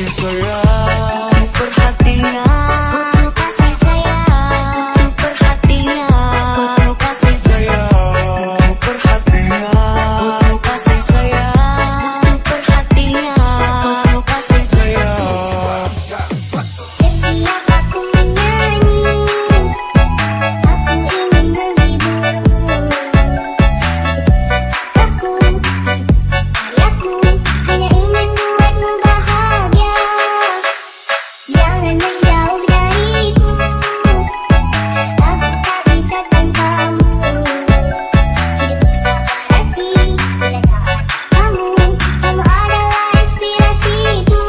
sayang, perhatian, kasih sayang, perhatian, kasih sayang, perhatian, kasih sayang, perhatian, kasih sayang. Setiap aku menyanyi, aku ingin menghibur. Aku hanya ingin buatmu bahagia. Jangan menjauh dariku, aku tak bisa tanpamu. Hidupku tak berarti bila tak ada kamu. Kamu adalah inspirasiku.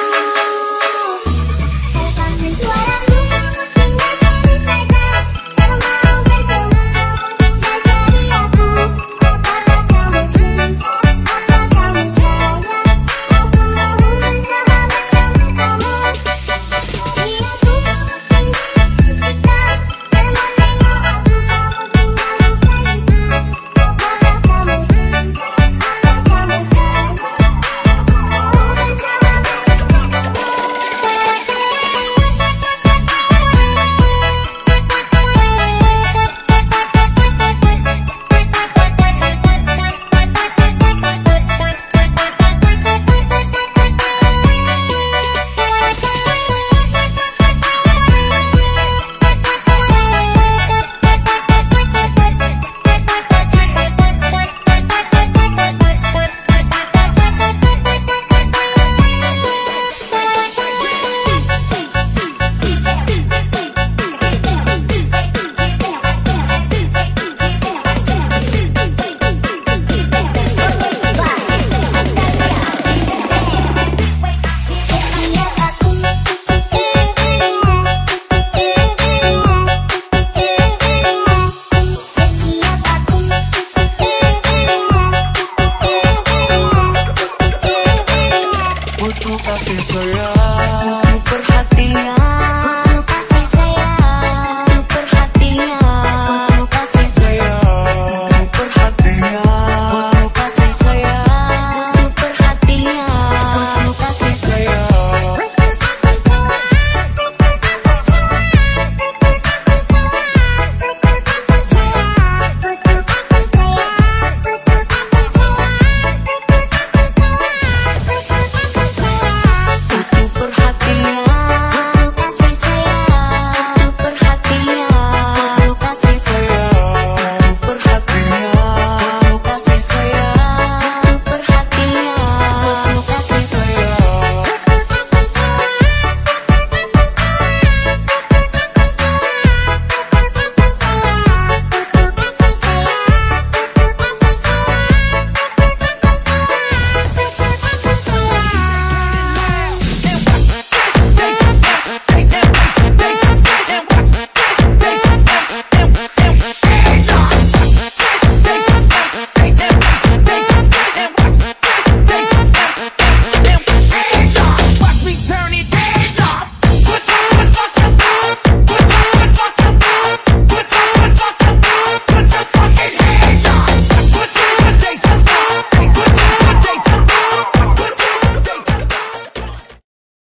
Kangen suaramu, tinggalkan saja. Kalau mau bertemu, tinggal cari aku. Apakah kamu cinta? Apa kamu sayang? Aku mau bersahabat sama kamu. Jadi aku cinta, dan menengok aku kamu tinggalkan cerita. Apakah kamu cinta? Apa kamu sayang? Aku mau bersahabat sama kamu. Butuh kasih sayang,